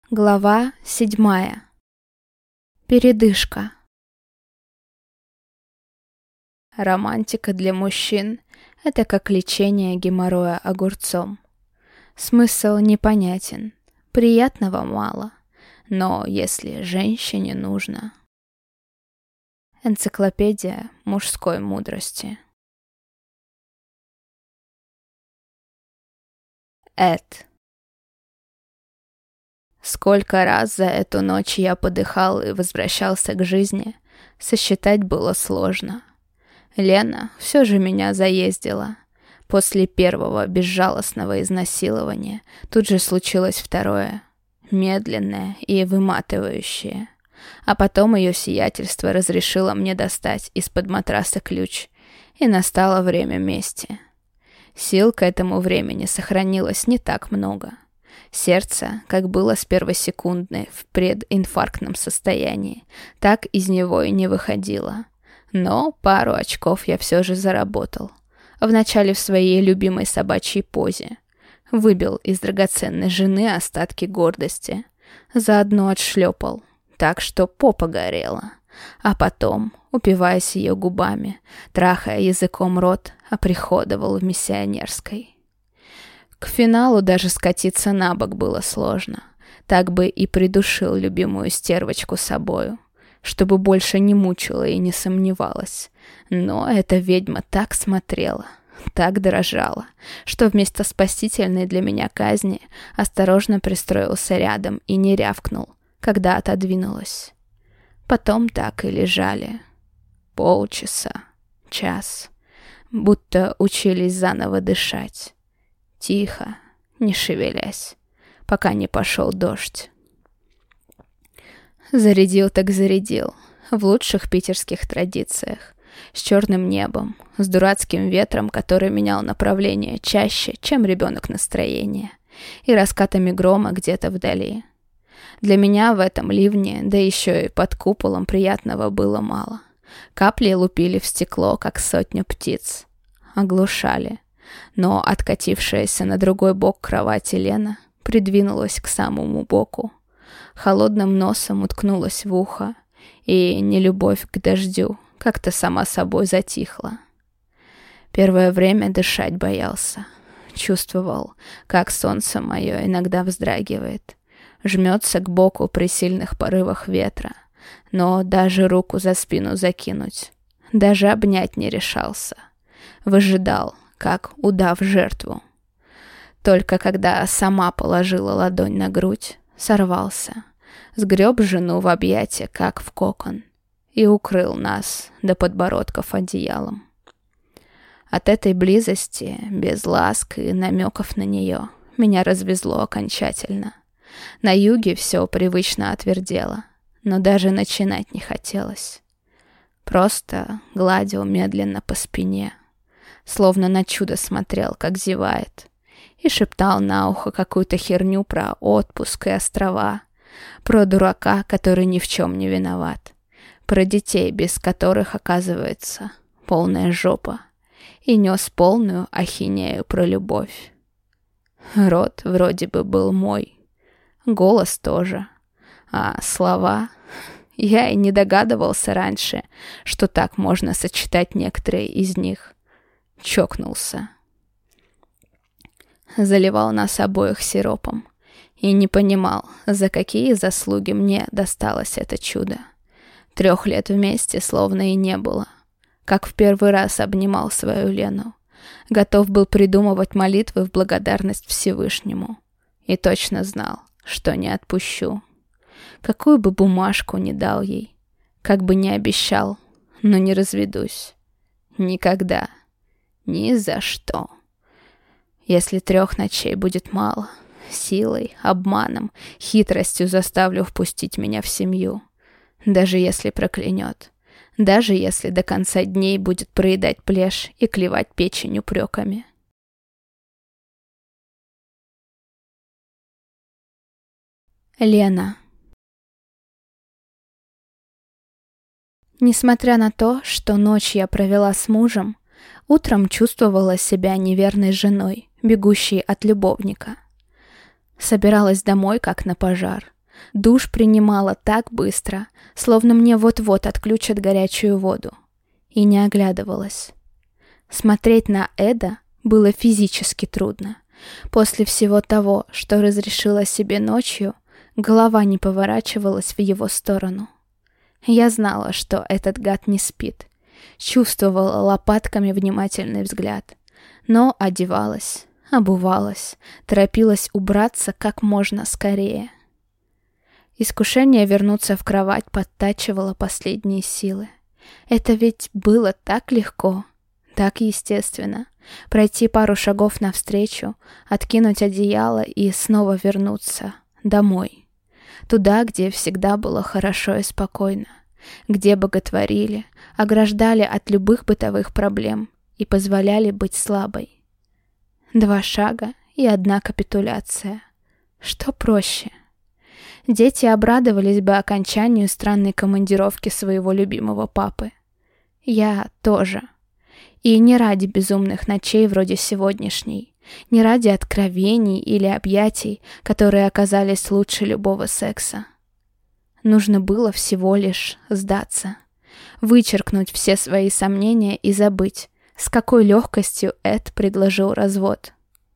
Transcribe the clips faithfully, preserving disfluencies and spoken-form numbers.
Глава седьмая. Передышка. Романтика для мужчин — это как лечение геморроя огурцом. Смысл непонятен, приятного мало, но если женщине нужно... Энциклопедия мужской мудрости. Эд. Сколько раз за эту ночь я подыхал и возвращался к жизни, сосчитать было сложно. Лена все же меня заездила. После первого безжалостного изнасилования тут же случилось второе, медленное и выматывающее. А потом ее сиятельство разрешило мне достать из-под матраса ключ, и настало время мести. Сил к этому времени сохранилось не так много. Сердце, как было с первосекундной в прединфарктном состоянии, так из него и не выходило. Но пару очков я все же заработал. Вначале в своей любимой собачьей позе. Выбил из драгоценной жены остатки гордости. Заодно отшлепал, так что попа горела. А потом, упиваясь ее губами, трахая языком рот, оприходовал в миссионерской. К финалу даже скатиться на бок было сложно. Так бы и придушил любимую стервочку собою, чтобы больше не мучила и не сомневалась. Но эта ведьма так смотрела, так дрожала, что вместо спасительной для меня казни осторожно пристроился рядом и не рявкнул, когда отодвинулась. Потом так и лежали. Полчаса, час, будто учились заново дышать. Тихо, не шевелясь, пока не пошел дождь. Зарядил так зарядил, в лучших питерских традициях, с черным небом, с дурацким ветром, который менял направление чаще, чем ребенок настроение, и раскатами грома где-то вдали. Для меня в этом ливне, да еще и под куполом, приятного было мало. Капли лупили в стекло, как сотня птиц. Оглушали. Но откатившаяся на другой бок кровати Лена придвинулась к самому боку. Холодным носом уткнулась в ухо, и нелюбовь к дождю как-то сама собой затихла. Первое время дышать боялся. Чувствовал, как солнце мое иногда вздрагивает, жмется к боку при сильных порывах ветра, но даже руку за спину закинуть, даже обнять не решался. Выжидал, как удав жертву. Только когда сама положила ладонь на грудь, сорвался, сгреб жену в объятия, как в кокон, и укрыл нас до подбородков одеялом. От этой близости, без ласк и намеков на нее, меня развезло окончательно. На юге все привычно отвердело, но даже начинать не хотелось. Просто гладил медленно по спине, словно на чудо смотрел, как зевает, и шептал на ухо какую-то херню про отпуск и острова, про дурака, который ни в чем не виноват, про детей, без которых, оказывается, полная жопа, и нес полную ахинею про любовь. Рот вроде бы был мой, голос тоже, а слова... Я и не догадывался раньше, что так можно сочетать некоторые из них. Чокнулся. Заливал нас обоих сиропом и не понимал, за какие заслуги мне досталось это чудо. Трех лет вместе словно и не было. Как в первый раз обнимал свою Лену. Готов был придумывать молитвы в благодарность Всевышнему. И точно знал, что не отпущу. Какую бы бумажку ни дал ей, как бы ни обещал, но не разведусь. Никогда. Ни за что. Если трех ночей будет мало, силой, обманом, хитростью заставлю впустить меня в семью. Даже если проклянет. Даже если до конца дней будет проедать плешь и клевать печень упреками. Лена. Несмотря на то, что ночь я провела с мужем, утром чувствовала себя неверной женой, бегущей от любовника. Собиралась домой, как на пожар. Душ принимала так быстро, словно мне вот-вот отключат горячую воду. И не оглядывалась. Смотреть на Эда было физически трудно. После всего того, что разрешила себе ночью, голова не поворачивалась в его сторону. Я знала, что этот гад не спит. Чувствовала лопатками внимательный взгляд. Но одевалась, обувалась, торопилась убраться как можно скорее. Искушение вернуться в кровать подтачивало последние силы. Это ведь было так легко, так естественно. Пройти пару шагов навстречу, откинуть одеяло и снова вернуться домой. Туда, где всегда было хорошо и спокойно. Где боготворили, ограждали от любых бытовых проблем и позволяли быть слабой. Два шага и одна капитуляция. Что проще? Дети обрадовались бы окончанию странной командировки своего любимого папы. Я тоже. И не ради безумных ночей вроде сегодняшней, не ради откровений или объятий, которые оказались лучше любого секса. Нужно было всего лишь сдаться, вычеркнуть все свои сомнения и забыть, с какой легкостью Эд предложил развод.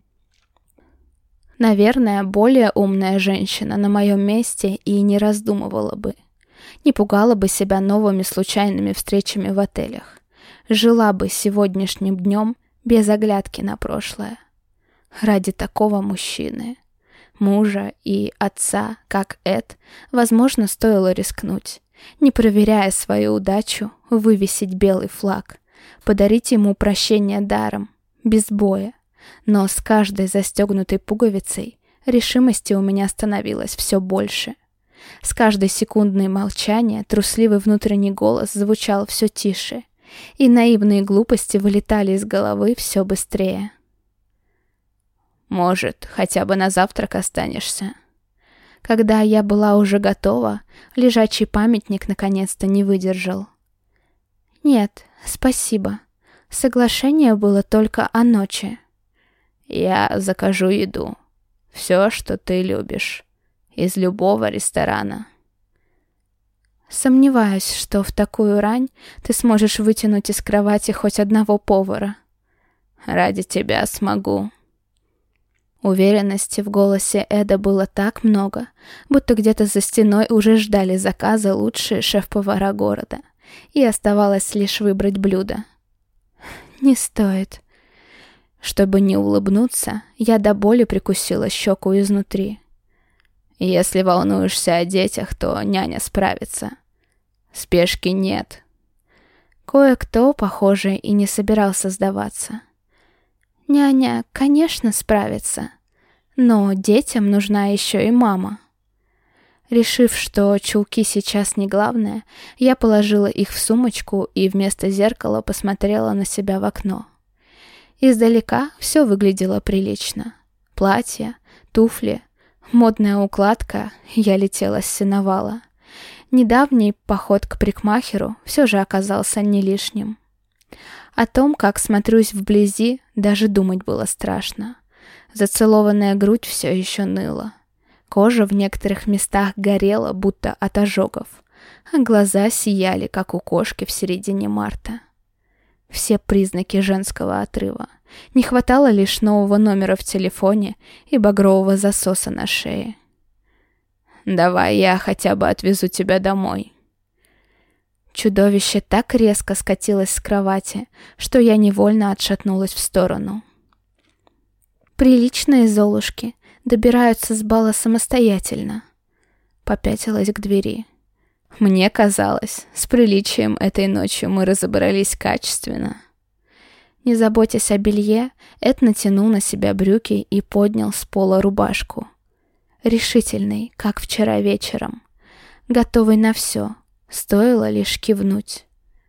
Наверное, более умная женщина на моем месте и не раздумывала бы, не пугала бы себя новыми случайными встречами в отелях, жила бы сегодняшним днем без оглядки на прошлое. Ради такого мужчины, мужа и отца, как Эд, возможно, стоило рискнуть, не проверяя свою удачу, вывесить белый флаг, подарить ему прощение даром, без боя. Но с каждой застегнутой пуговицей решимости у меня становилось все больше. С каждой секундной молчания трусливый внутренний голос звучал все тише, и наивные глупости вылетали из головы все быстрее. «Может, хотя бы на завтрак останешься?» Когда я была уже готова, лежачий памятник наконец-то не выдержал. «Нет, спасибо. Соглашение было только о ночи». «Я закажу еду. Все, что ты любишь. Из любого ресторана». «Сомневаюсь, что в такую рань ты сможешь вытянуть из кровати хоть одного повара». «Ради тебя смогу». Уверенности в голосе Эда было так много, будто где-то за стеной уже ждали заказа лучшие шеф-повара города, и оставалось лишь выбрать блюдо. «Не стоит». Чтобы не улыбнуться, я до боли прикусила щеку изнутри. «Если волнуешься о детях, то няня справится. Спешки нет». Кое-кто, похоже, и не собирался сдаваться. «Няня, конечно, справится, но детям нужна еще и мама». Решив, что чулки сейчас не главное, я положила их в сумочку и вместо зеркала посмотрела на себя в окно. Издалека все выглядело прилично. Платье, туфли, модная укладка, я летела с сеновала. Недавний поход к парикмахеру все же оказался не лишним. О том, как смотрюсь вблизи, даже думать было страшно. Зацелованная грудь все еще ныла. Кожа в некоторых местах горела, будто от ожогов, а глаза сияли, как у кошки в середине марта. Все признаки женского отрыва. Не хватало лишь нового номера в телефоне и багрового засоса на шее. «Давай я хотя бы отвезу тебя домой». Чудовище так резко скатилось с кровати, что я невольно отшатнулась в сторону. «Приличные золушки добираются с бала самостоятельно». Попятилась к двери. Мне казалось, с приличием этой ночью мы разобрались качественно. Не заботясь о белье, Эд натянул на себя брюки и поднял с пола рубашку. Решительный, как вчера вечером. Готовый на все, стоило лишь кивнуть.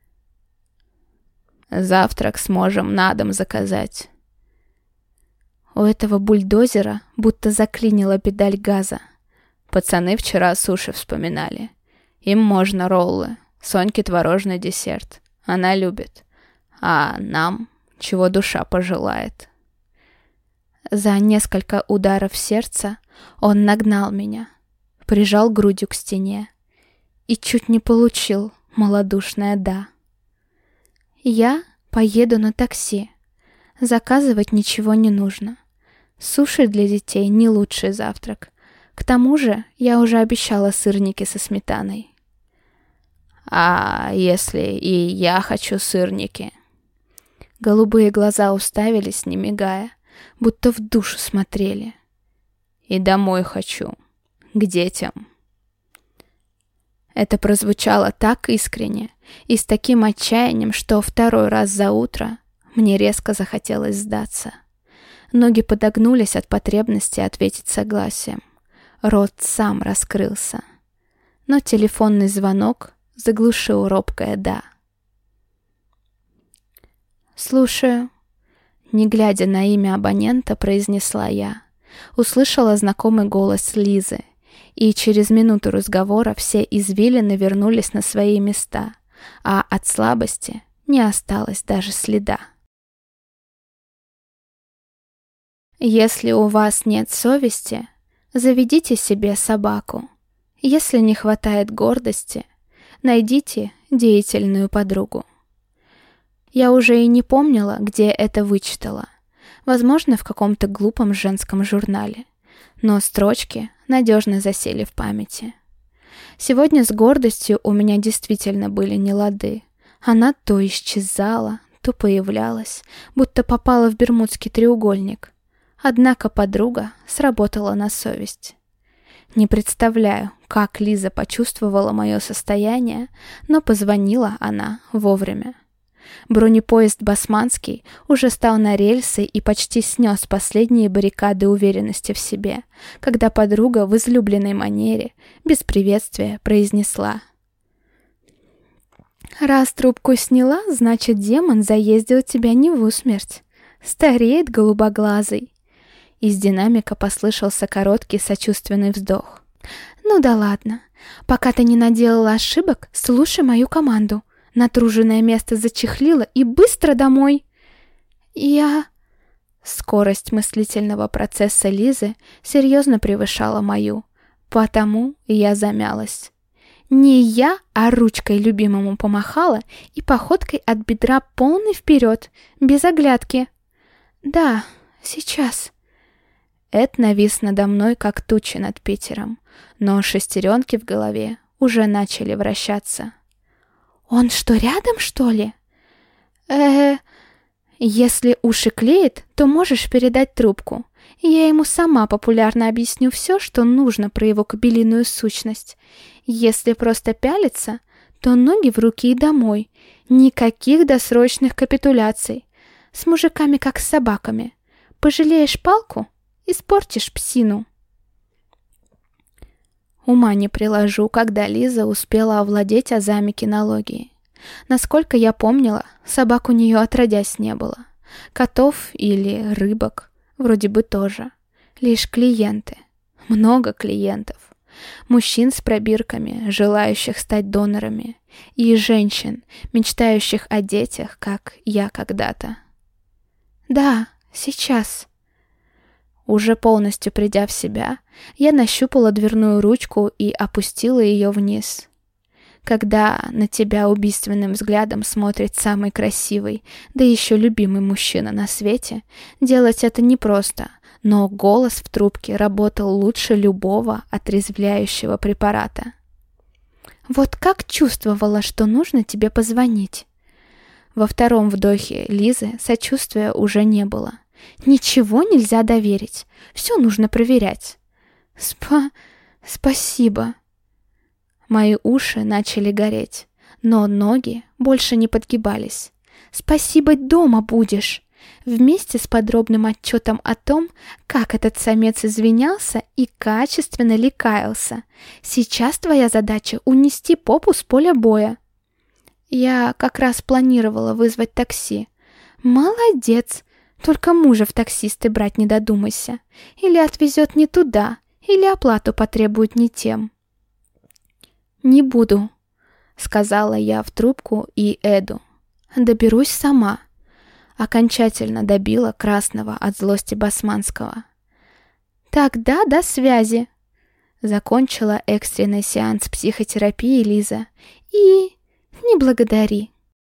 «Завтрак сможем на дом заказать». У этого бульдозера будто заклинила педаль газа. Пацаны вчера суши вспоминали. Им можно роллы, Соньке творожный десерт. Она любит. А нам, чего душа пожелает. За несколько ударов сердца он нагнал меня. прижал грудью к стене. И чуть не получил малодушное «да». Я поеду на такси. Заказывать ничего не нужно. Суши для детей не лучший завтрак. К тому же я уже обещала сырники со сметаной. А если и я хочу сырники? Голубые глаза уставились, не мигая, будто в душу смотрели. И домой хочу, к детям. Это прозвучало так искренне и с таким отчаянием, что второй раз за утро мне резко захотелось сдаться. Ноги подогнулись от потребности ответить согласием. Рот сам раскрылся. Но телефонный звонок заглушил робкое «да». «Слушаю», — не глядя на имя абонента, произнесла я. Услышала знакомый голос Лизы, и через минуту разговора все извилины вернулись на свои места, а от слабости не осталось даже следа. Если у вас нет совести, заведите себе собаку. Если не хватает гордости, найдите деятельную подругу. Я уже и не помнила, где это вычитала. Возможно, в каком-то глупом женском журнале. Но строчки надежно засели в памяти. Сегодня с гордостью у меня действительно были нелады. Она то исчезала, то появлялась, будто попала в Бермудский треугольник. Однако подруга сработала на совесть. Не представляю, как Лиза почувствовала мое состояние, но позвонила она вовремя. Бронепоезд «Басманский» уже стал на рельсы и почти снес последние баррикады уверенности в себе, когда подруга в излюбленной манере, без приветствия, произнесла: «Раз трубку сняла, значит, демон заездил тебя не в усмерть. Стареет голубоглазый». Из динамика послышался короткий сочувственный вздох. «Ну да ладно. Пока ты не наделала ошибок, слушай мою команду. Натруженное место зачехлило и быстро домой». Я... Скорость мыслительного процесса Лизы серьезно превышала мою, потому я замялась. Не я, а ручкой любимому помахала и походкой от бедра полный вперед, без оглядки. «Да, сейчас». Эд навис надо мной, как тучи над Питером, но шестеренки в голове уже начали вращаться. «Он что, рядом, что ли?» э Если уши клеит, то можешь передать трубку. Я ему сама популярно объясню все, что нужно про его кобелиную сущность. Если просто пялиться, то ноги в руки и домой. Никаких досрочных капитуляций. С мужиками как с собаками. Пожалеешь палку — испортишь псину». Ума не приложу, когда Лиза успела овладеть азами кинологии. Насколько я помнила, собак у нее отродясь не было. Котов или рыбок вроде бы тоже. Лишь клиенты. Много клиентов. Мужчин с пробирками, желающих стать донорами. И женщин, мечтающих о детях, как я когда-то. «Да, сейчас». Уже полностью придя в себя, я нащупала дверную ручку и опустила ее вниз. Когда на тебя убийственным взглядом смотрит самый красивый, да еще любимый мужчина на свете, делать это непросто, но голос в трубке работал лучше любого отрезвляющего препарата. «Вот как чувствовала, что нужно тебе позвонить». Во втором вдохе Лизы сочувствия уже не было. «Ничего нельзя доверить. Все нужно проверять». «Спа... спасибо». Мои уши начали гореть, но ноги больше не подгибались. «Спасибо, дома будешь». Вместе с подробным отчетом о том, как этот самец извинялся и качественно ли каялся. Сейчас твоя задача — унести попу с поля боя. Я как раз планировала вызвать такси. Молодец. Только мужа в таксисты брать не додумайся. Или отвезет не туда, или оплату потребует не тем. «Не буду», — сказала я в трубку и Эду. «Доберусь сама». Окончательно добила красного от злости Басманского. «Тогда до связи», — Закончила экстренный сеанс психотерапии Лиза. И не благодари.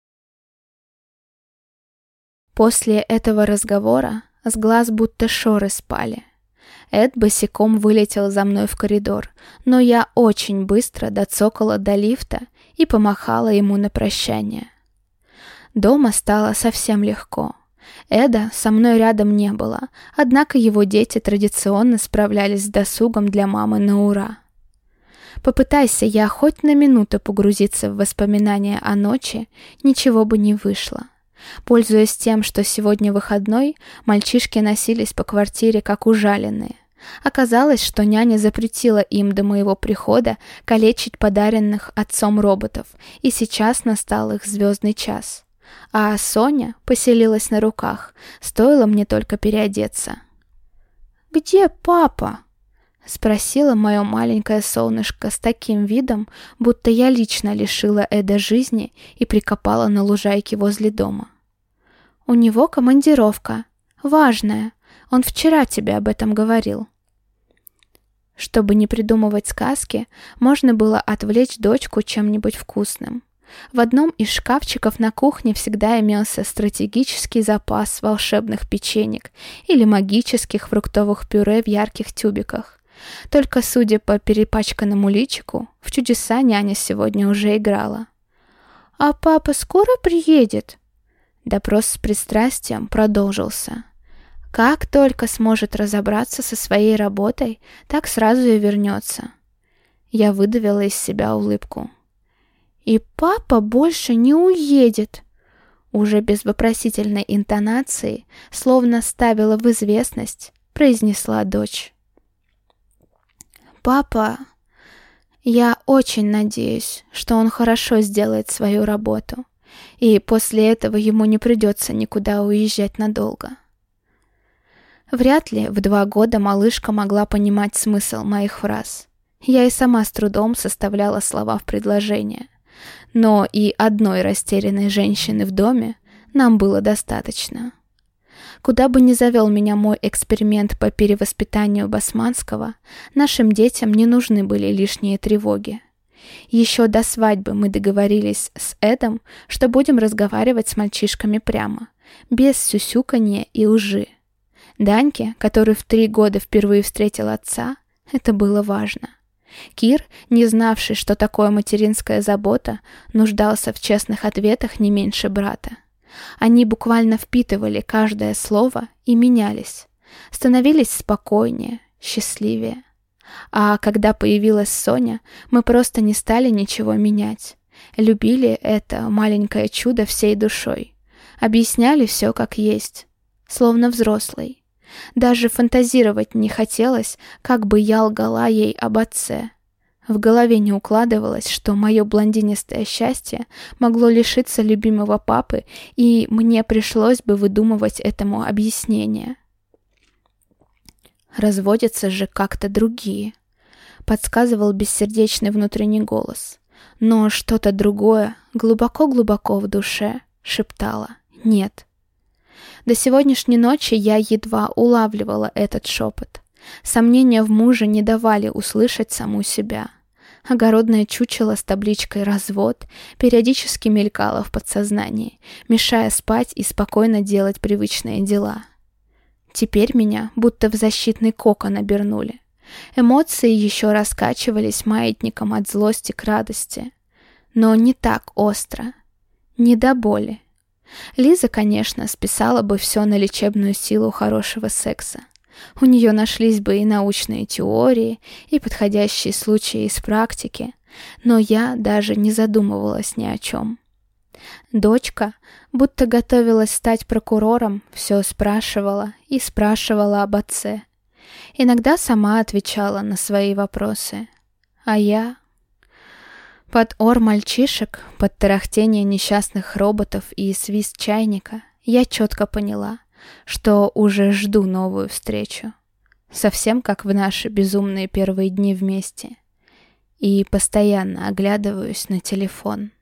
После этого разговора с глаз будто шоры спали. Эд босиком вылетел за мной в коридор, но я очень быстро доцокала до лифта и помахала ему на прощание. Дома стало совсем легко. Эда со мной рядом не было, однако его дети традиционно справлялись с досугом для мамы на ура. Попытайся я хоть на минуту погрузиться в воспоминания о ночи, ничего бы не вышло. Пользуясь тем, что сегодня выходной, мальчишки носились по квартире как ужаленные. Оказалось, что няня запретила им до моего прихода калечить подаренных отцом роботов, и сейчас настал их звездный час. А Соня поселилась на руках, стоило мне только переодеться. «Где папа?» — спросила мое маленькое солнышко с таким видом, будто я лично лишила Эда жизни и прикопала на лужайке возле дома. «У него командировка. Важная. Он вчера тебе об этом говорил». Чтобы не придумывать сказки, можно было отвлечь дочку чем-нибудь вкусным. В одном из шкафчиков на кухне всегда имелся стратегический запас волшебных печенек или магических фруктовых пюре в ярких тюбиках. Только, судя по перепачканному личику, в чудеса няня сегодня уже играла. «А папа скоро приедет?» Допрос с пристрастием продолжился. Как только сможет разобраться со своей работой, так сразу и вернется. Я выдавила из себя улыбку. «И папа больше не уедет!» Уже без вопросительной интонации, словно ставила в известность, произнесла дочь. «Папа, я очень надеюсь, что он хорошо сделает свою работу, и после этого ему не придется никуда уезжать надолго». Вряд ли в два года малышка могла понимать смысл моих фраз. Я и сама с трудом составляла слова в предложение. Но и одной растерянной женщины в доме нам было достаточно. Куда бы ни завел меня мой эксперимент по перевоспитанию Басманского, нашим детям не нужны были лишние тревоги. Еще до свадьбы мы договорились с Эдом, что будем разговаривать с мальчишками прямо, без сюсюканья и лжи. Даньке, который в три года впервые встретил отца, это было важно. Кир, не знавший, что такое материнская забота, нуждался в честных ответах не меньше брата. Они буквально впитывали каждое слово и менялись, становились спокойнее, счастливее. А когда появилась Соня, мы просто не стали ничего менять. Любили это маленькое чудо всей душой. Объясняли все как есть, словно взрослый. Даже фантазировать не хотелось, как бы я лгала ей об отце. В голове не укладывалось, что мое блондинистое счастье могло лишиться любимого папы, и мне пришлось бы выдумывать этому объяснение. «Разводятся же как-то другие», — подсказывал бессердечный внутренний голос. Но что-то другое, глубоко-глубоко в душе, шептало «нет». До сегодняшней ночи я едва улавливала этот шепот. Сомнения в муже не давали услышать саму себя. Огородное чучело с табличкой «развод» периодически мелькало в подсознании, мешая спать и спокойно делать привычные дела. Теперь меня будто в защитный кокон обернули. Эмоции еще раскачивались маятником от злости к радости. Но не так остро, не до боли. Лиза, конечно, списала бы все на лечебную силу хорошего секса. У нее нашлись бы и научные теории, и подходящие случаи из практики, но я даже не задумывалась ни о чем. Дочка, будто готовилась стать прокурором, все спрашивала и спрашивала об отце. Иногда сама отвечала на свои вопросы. А я... Под ор мальчишек, под тарахтение несчастных роботов и свист чайника я четко поняла, что уже жду новую встречу. Совсем как в наши безумные первые дни вместе. И постоянно оглядываюсь на телефон.